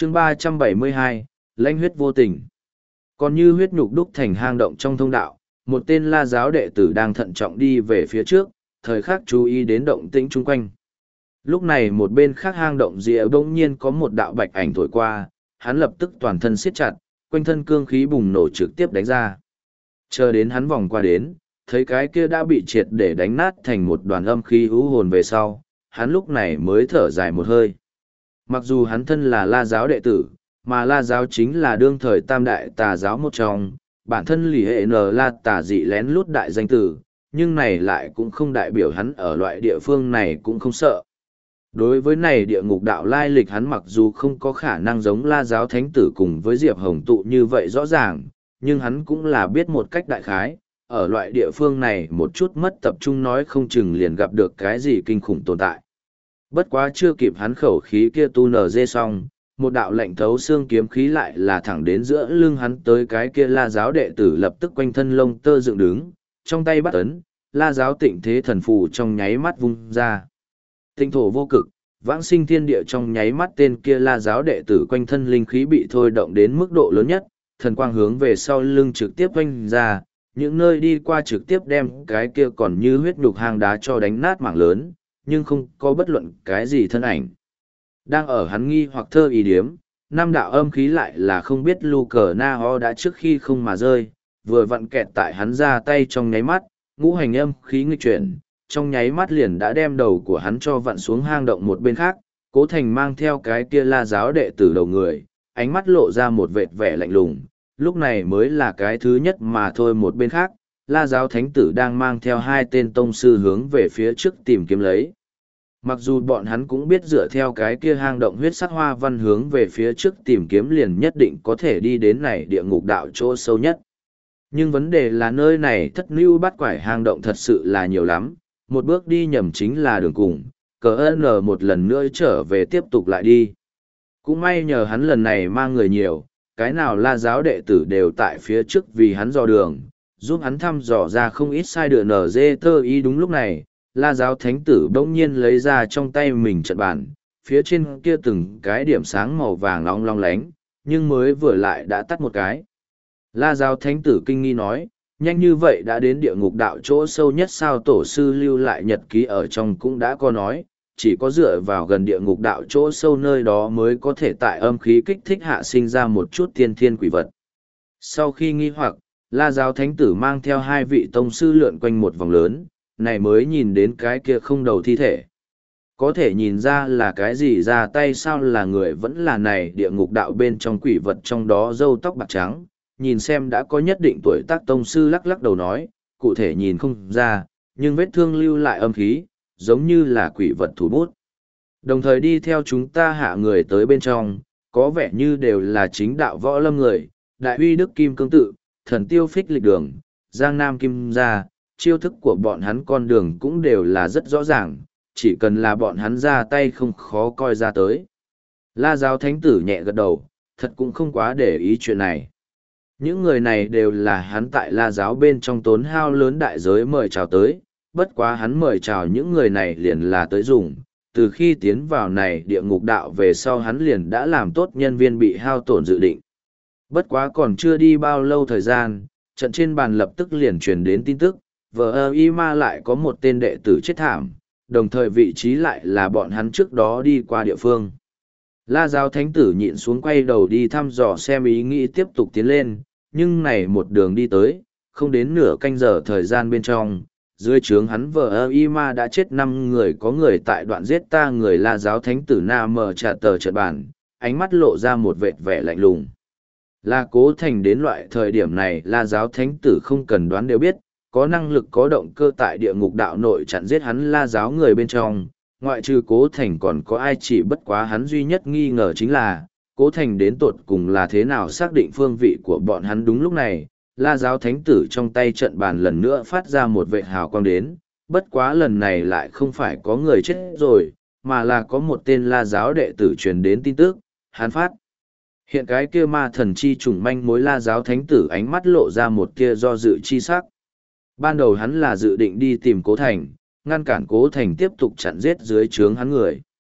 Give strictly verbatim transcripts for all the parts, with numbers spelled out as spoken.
chương ba trăm bảy mươi hai, lãnh huyết vô tình. Còn như huyết nhục đúc thành hang động trong thông đạo, một tên la giáo đệ tử đang thận trọng đi về phía trước, thời khắc chú ý đến động tĩnh chung quanh. Lúc này một bên khác hang động rìa bỗng nhiên có một đạo bạch ảnh thổi qua, hắn lập tức toàn thân siết chặt, quanh thân cương khí bùng nổ trực tiếp đánh ra. Chờ đến hắn vòng qua đến, thấy cái kia đã bị triệt để đánh nát thành một đoàn âm khí hữu hồn về sau, hắn lúc này mới thở dài một hơi. Mặc dù hắn thân là la giáo đệ tử, mà la giáo chính là đương thời tam đại tà giáo một trong, bản thân lì hệ n la tà dị lén lút đại danh tử, nhưng này lại cũng không đại biểu hắn ở loại địa phương này cũng không sợ. Đối với này địa ngục đạo lai lịch hắn mặc dù không có khả năng giống la giáo thánh tử cùng với Diệp Hồng tụ như vậy rõ ràng, nhưng hắn cũng là biết một cách đại khái, ở loại địa phương này một chút mất tập trung nói không chừng liền gặp được cái gì kinh khủng tồn tại. Bất quá chưa kịp hắn khẩu khí kia tu nở dê xong, một đạo lệnh thấu xương kiếm khí lại là thẳng đến giữa lưng hắn tới cái kia la giáo đệ tử lập tức quanh thân lông tơ dựng đứng, trong tay bắt ấn, la giáo tịnh thế thần phù trong nháy mắt vung ra. Tinh thổ vô cực, vãng sinh thiên địa trong nháy mắt tên kia la giáo đệ tử quanh thân linh khí bị thôi động đến mức độ lớn nhất, thần quang hướng về sau lưng trực tiếp quanh ra, những nơi đi qua trực tiếp đem cái kia còn như huyết nhục hang đá cho đánh nát mảng lớn, nhưng không có bất luận cái gì thân ảnh. Đang ở hắn nghi hoặc thơ ý điếm, năm đạo âm khí lại là không biết lu cờ na ho đã trước khi không mà rơi, vừa vặn kẹt tại hắn ra tay trong nháy mắt, ngũ hành âm khí nghịch chuyển, trong nháy mắt liền đã đem đầu của hắn cho vặn xuống hang động một bên khác, Cố Thành mang theo cái kia la giáo đệ tử đầu người, ánh mắt lộ ra một vệt vẻ lạnh lùng, lúc này mới là cái thứ nhất mà thôi. Một bên khác, la giáo thánh tử đang mang theo hai tên tông sư hướng về phía trước tìm kiếm lấy. Mặc dù bọn hắn cũng biết dựa theo cái kia hang động huyết sắc hoa văn hướng về phía trước tìm kiếm liền nhất định có thể đi đến này địa ngục đạo chỗ sâu nhất. Nhưng vấn đề là nơi này thất lưu bắt quải hang động thật sự là nhiều lắm, một bước đi nhầm chính là đường cùng, cờ ơn một lần nữa trở về tiếp tục lại đi. Cũng may nhờ hắn lần này mang người nhiều, cái nào la giáo đệ tử đều tại phía trước vì hắn dò đường, giúp hắn thăm dò ra không ít sai đường nở dê tơ ý. Đúng lúc này, la giáo thánh tử bỗng nhiên lấy ra trong tay mình trận bàn, phía trên kia từng cái điểm sáng màu vàng long long lánh, nhưng mới vừa lại đã tắt một cái. La giáo thánh tử kinh nghi nói, nhanh như vậy đã đến địa ngục đạo chỗ sâu nhất sao? Tổ sư lưu lại nhật ký ở trong cũng đã có nói, chỉ có dựa vào gần địa ngục đạo chỗ sâu nơi đó mới có thể tại âm khí kích thích hạ sinh ra một chút tiên thiên quỷ vật. Sau khi nghi hoặc, la giáo thánh tử mang theo hai vị tông sư lượn quanh một vòng lớn, này mới nhìn đến cái kia không đầu thi thể. Có thể nhìn ra là cái gì ra tay sao? Là người vẫn là này địa ngục đạo bên trong quỷ vật, trong đó râu tóc bạc trắng, nhìn xem đã có nhất định tuổi tác. Tông sư lắc lắc đầu nói, cụ thể nhìn không ra, nhưng vết thương lưu lại âm khí, giống như là quỷ vật thủ bút. Đồng thời đi theo chúng ta hạ người tới bên trong, có vẻ như đều là chính đạo võ lâm người, đại huy đức kim cương tự, thần tiêu phích lịch đường, giang nam kim gia, chiêu thức của bọn hắn con đường cũng đều là rất rõ ràng, chỉ cần là bọn hắn ra tay không khó coi ra tới. La giáo thánh tử nhẹ gật đầu, thật cũng không quá để ý chuyện này. Những người này đều là hắn tại la giáo bên trong tốn hao lớn đại giới mời chào tới, bất quá hắn mời chào những người này liền là tới dùng. Từ khi tiến vào này địa ngục đạo về sau hắn liền đã làm tốt nhân viên bị hao tổn dự định. Bất quá còn chưa đi bao lâu thời gian, trận trên bàn lập tức liền truyền đến tin tức, vờ ơ y ma lại có một tên đệ tử chết thảm, đồng thời vị trí lại là bọn hắn trước đó đi qua địa phương. La giáo thánh tử nhịn xuống quay đầu đi thăm dò xem, ý nghĩ tiếp tục tiến lên, nhưng này một đường đi tới, không đến nửa canh giờ thời gian bên trong, dưới trướng hắn vợ ơ y ma đã chết năm người, có người tại đoạn giết ta người. La giáo thánh tử na mờ trả tờ trận bản, ánh mắt lộ ra một vệt vẻ lạnh lùng. La Cố Thành đến loại thời điểm này la giáo thánh tử không cần đoán đều biết, có năng lực có động cơ tại địa ngục đạo nội chặn giết hắn la giáo người bên trong, ngoại trừ Cố Thành còn có ai? Chỉ bất quá hắn duy nhất nghi ngờ chính là, Cố Thành đến tột cùng là thế nào xác định phương vị của bọn hắn. Đúng lúc này, la giáo thánh tử trong tay trận bàn lần nữa phát ra một vệt hào quang đến, bất quá lần này lại không phải có người chết rồi, mà là có một tên la giáo đệ tử truyền đến tin tức, hắn phát. Hiện cái kia ma thần chi trùng manh mối. La giáo thánh tử ánh mắt lộ ra một kia do dự chi sắc. Ban đầu hắn là dự định đi tìm Cố Thành, ngăn cản Cố Thành tiếp tục chặn giết dưới trướng hắn người.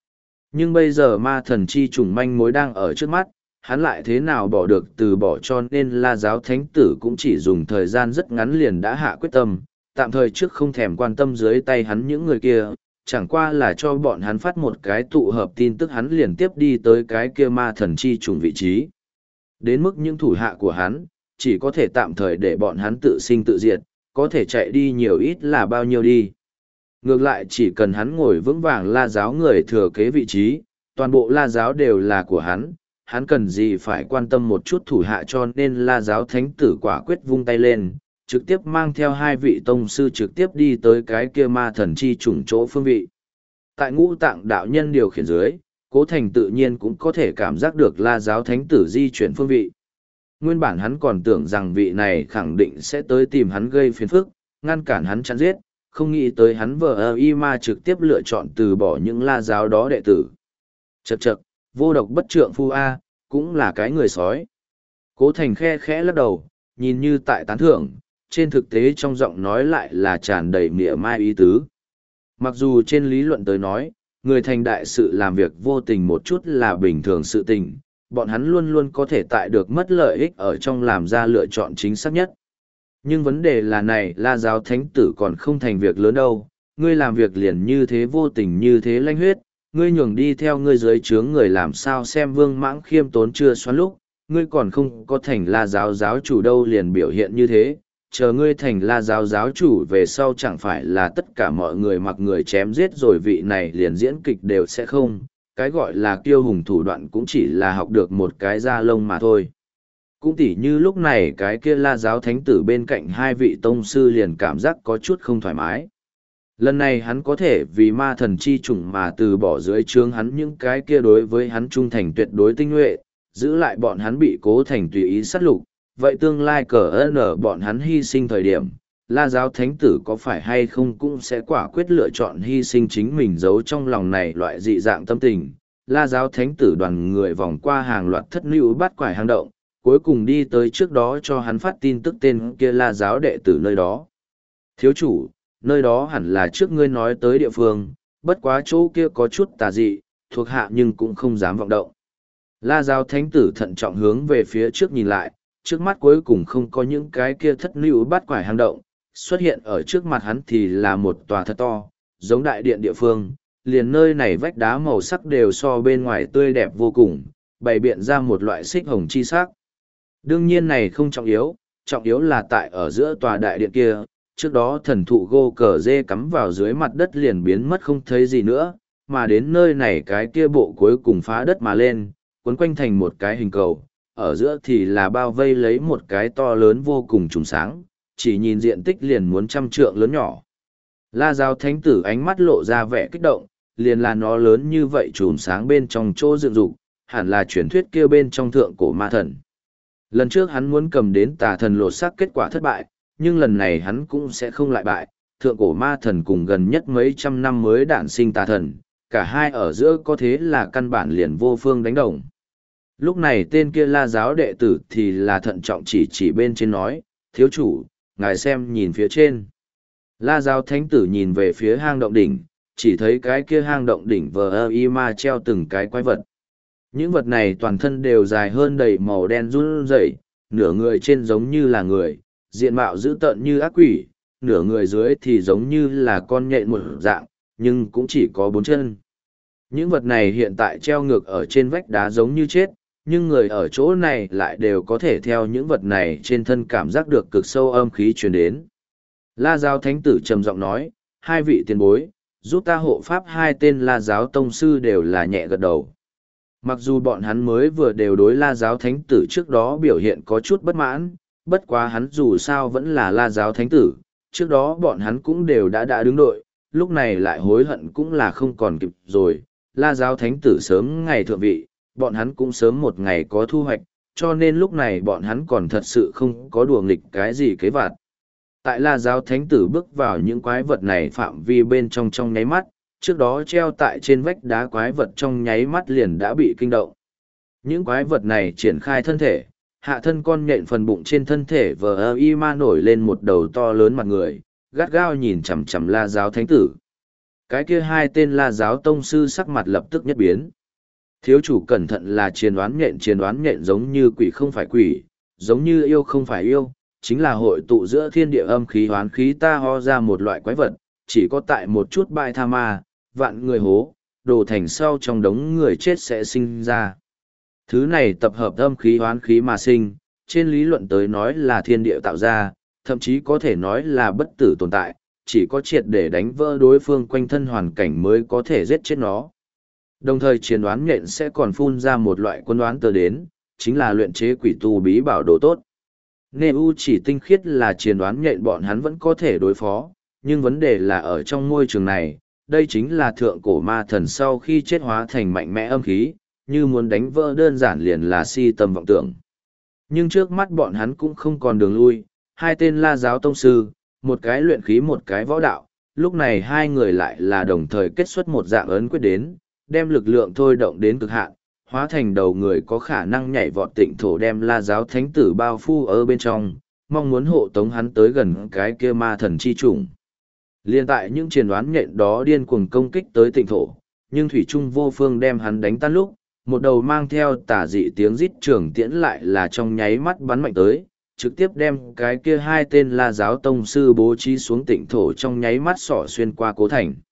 Nhưng bây giờ ma thần chi trùng manh mối đang ở trước mắt, hắn lại thế nào bỏ được từ bỏ, cho nên La giáo thánh tử cũng chỉ dùng thời gian rất ngắn liền đã hạ quyết tâm, tạm thời trước không thèm quan tâm dưới tay hắn những người kia, chẳng qua là cho bọn hắn phát một cái tụ hợp tin tức hắn liền tiếp đi tới cái kia ma thần chi trùng vị trí. Đến mức những thủ hạ của hắn, chỉ có thể tạm thời để bọn hắn tự sinh tự diệt, có thể chạy đi nhiều ít là bao nhiêu đi. Ngược lại chỉ cần hắn ngồi vững vàng La giáo người thừa kế vị trí, toàn bộ La giáo đều là của hắn, hắn cần gì phải quan tâm một chút thủ hạ, cho nên La giáo thánh tử quả quyết vung tay lên, trực tiếp mang theo hai vị tông sư trực tiếp đi tới cái kia ma thần chi trùng chỗ phương vị. Tại ngũ tạng đạo nhân điều khiển dưới, Cố Thành tự nhiên cũng có thể cảm giác được La giáo thánh tử di chuyển phương vị. Nguyên bản hắn còn tưởng rằng vị này khẳng định sẽ tới tìm hắn gây phiền phức, ngăn cản hắn chặn giết, không nghĩ tới hắn vờ ơ y ma trực tiếp lựa chọn từ bỏ những La giáo đó đệ tử. Chậc chậc, vô độc bất trượng phu A, cũng là cái người sói. Cố Thành khe khẽ lắc đầu, nhìn như tại tán thưởng, trên thực tế trong giọng nói lại là tràn đầy mỉa mai ý tứ. Mặc dù trên lý luận tới nói, người thành đại sự làm việc vô tình một chút là bình thường sự tình, bọn hắn luôn luôn có thể tại được mất lợi ích ở trong làm ra lựa chọn chính xác nhất. Nhưng vấn đề là này, La giáo thánh tử còn không thành việc lớn đâu, ngươi làm việc liền như thế vô tình như thế lanh huyết, ngươi nhường đi theo ngươi dưới trướng người làm sao xem Vương Mãng khiêm tốn chưa xoắn lúc, ngươi còn không có thành La giáo giáo chủ đâu liền biểu hiện như thế, chờ ngươi thành La giáo giáo chủ về sau chẳng phải là tất cả mọi người mặc người chém giết rồi vị này liền diễn kịch đều sẽ không, cái gọi là kiêu hùng thủ đoạn cũng chỉ là học được một cái da lông mà thôi. Cũng tỉ như lúc này cái kia La giáo thánh tử bên cạnh hai vị tông sư liền cảm giác có chút không thoải mái. Lần này hắn có thể vì ma thần chi chủng mà từ bỏ dưới trướng hắn những cái kia đối với hắn trung thành tuyệt đối tinh nhuệ, giữ lại bọn hắn bị Cố Thành tùy ý sát lục, vậy tương lai cờ ơn ở bọn hắn hy sinh thời điểm, La giáo thánh tử có phải hay không cũng sẽ quả quyết lựa chọn hy sinh chính mình giấu trong lòng này loại dị dạng tâm tình. La giáo thánh tử đoàn người vòng qua hàng loạt thất lưu bắt quải hang động, cuối cùng đi tới trước đó cho hắn phát tin tức tên kia La giáo đệ tử nơi đó. Thiếu chủ, nơi đó hẳn là trước ngươi nói tới địa phương, bất quá chỗ kia có chút tà dị, thuộc hạ nhưng cũng không dám vọng động. La giáo thánh tử thận trọng hướng về phía trước nhìn lại, trước mắt cuối cùng không có những cái kia thất lưu bắt quải hang động, xuất hiện ở trước mặt hắn thì là một tòa thật to, giống đại điện địa phương, liền nơi này vách đá màu sắc đều so bên ngoài tươi đẹp vô cùng, bày biện ra một loại xích hồng chi sắc. Đương nhiên này không trọng yếu, trọng yếu là tại ở giữa tòa đại điện kia, trước đó thần thụ gô cờ dê cắm vào dưới mặt đất liền biến mất không thấy gì nữa, mà đến nơi này cái kia bộ cuối cùng phá đất mà lên, cuốn quanh thành một cái hình cầu, ở giữa thì là bao vây lấy một cái to lớn vô cùng trùng sáng, chỉ nhìn diện tích liền muốn trăm trượng lớn nhỏ. La giáo thánh tử ánh mắt lộ ra vẻ kích động, liền là nó lớn như vậy trùm sáng bên trong chỗ dựng dục, hẳn là truyền thuyết kia bên trong thượng cổ ma thần. Lần trước hắn muốn cầm đến tà thần lột xác kết quả thất bại, nhưng lần này hắn cũng sẽ không lại bại, thượng cổ ma thần cùng gần nhất mấy trăm năm mới đản sinh tà thần, cả hai ở giữa có thế là căn bản liền vô phương đánh đồng. Lúc này tên kia La giáo đệ tử thì là thận trọng chỉ chỉ bên trên nói, thiếu chủ, ngài xem nhìn phía trên. La giáo thánh tử nhìn về phía hang động đỉnh, chỉ thấy cái kia hang động đỉnh vờ ơ y ma treo từng cái quái vật. Những vật này toàn thân đều dài hơn đầy màu đen run rẩy, nửa người trên giống như là người, diện mạo dữ tợn như ác quỷ, nửa người dưới thì giống như là con nhện một dạng, nhưng cũng chỉ có bốn chân. Những vật này hiện tại treo ngược ở trên vách đá giống như chết, nhưng người ở chỗ này lại đều có thể theo những vật này trên thân cảm giác được cực sâu âm khí truyền đến. La giáo thánh tử trầm giọng nói, hai vị tiền bối, giúp ta hộ pháp. Hai tên La giáo tông sư đều là nhẹ gật đầu. Mặc dù bọn hắn mới vừa đều đối La giáo thánh tử trước đó biểu hiện có chút bất mãn, bất quá hắn dù sao vẫn là La giáo thánh tử, trước đó bọn hắn cũng đều đã đã đứng đội, lúc này lại hối hận cũng là không còn kịp rồi. La giáo thánh tử sớm ngày thượng vị, bọn hắn cũng sớm một ngày có thu hoạch, cho nên lúc này bọn hắn còn thật sự không có đùa nghịch cái gì kế vặt. Tại La giáo thánh tử bước vào những quái vật này phạm vi bên trong trong nháy mắt, trước đó treo tại trên vách đá quái vật trong nháy mắt liền đã bị kinh động. Những quái vật này triển khai thân thể, hạ thân con nhện phần bụng trên thân thể vờ ơ y ma nổi lên một đầu to lớn mặt người, gắt gao nhìn chằm chằm La giáo thánh tử. Cái kia hai tên La giáo tông sư sắc mặt lập tức nhất biến. Thiếu chủ cẩn thận là triền đoán nhện, triền đoán nhện giống như quỷ không phải quỷ, giống như yêu không phải yêu, chính là hội tụ giữa thiên địa âm khí hoán khí ta ho ra một loại quái vật, chỉ có tại một chút bại tha ma, vạn người hố, đồ thành sau trong đống người chết sẽ sinh ra. Thứ này tập hợp âm khí hoán khí mà sinh, trên lý luận tới nói là thiên địa tạo ra, thậm chí có thể nói là bất tử tồn tại, chỉ có triệt để đánh vỡ đối phương quanh thân hoàn cảnh mới có thể giết chết nó. Đồng thời chiến đoán nhện sẽ còn phun ra một loại quân đoán tờ đến, chính là luyện chế quỷ tu bí bảo đồ tốt. Nê U chỉ tinh khiết là chiến đoán nhện bọn hắn vẫn có thể đối phó, nhưng vấn đề là ở trong môi trường này, đây chính là thượng cổ ma thần sau khi chết hóa thành mạnh mẽ âm khí, như muốn đánh vỡ đơn giản liền là si tâm vọng tưởng. Nhưng trước mắt bọn hắn cũng không còn đường lui, hai tên La giáo tông sư, một cái luyện khí một cái võ đạo, lúc này hai người lại là đồng thời kết xuất một dạng ấn quyết đến, đem lực lượng thôi động đến cực hạn, hóa thành đầu người có khả năng nhảy vọt tịnh thổ đem La giáo thánh tử bao phu ở bên trong, mong muốn hộ tống hắn tới gần cái kia ma thần chi chủng. Liên tại những chiến đoán nhện đó điên cuồng công kích tới tịnh thổ, nhưng thủy trung vô phương đem hắn đánh tan lúc, một đầu mang theo tà dị tiếng rít trường tiễn lại là trong nháy mắt bắn mạnh tới, trực tiếp đem cái kia hai tên La giáo tông sư bố trí xuống tịnh thổ trong nháy mắt xỏ xuyên qua cố thành.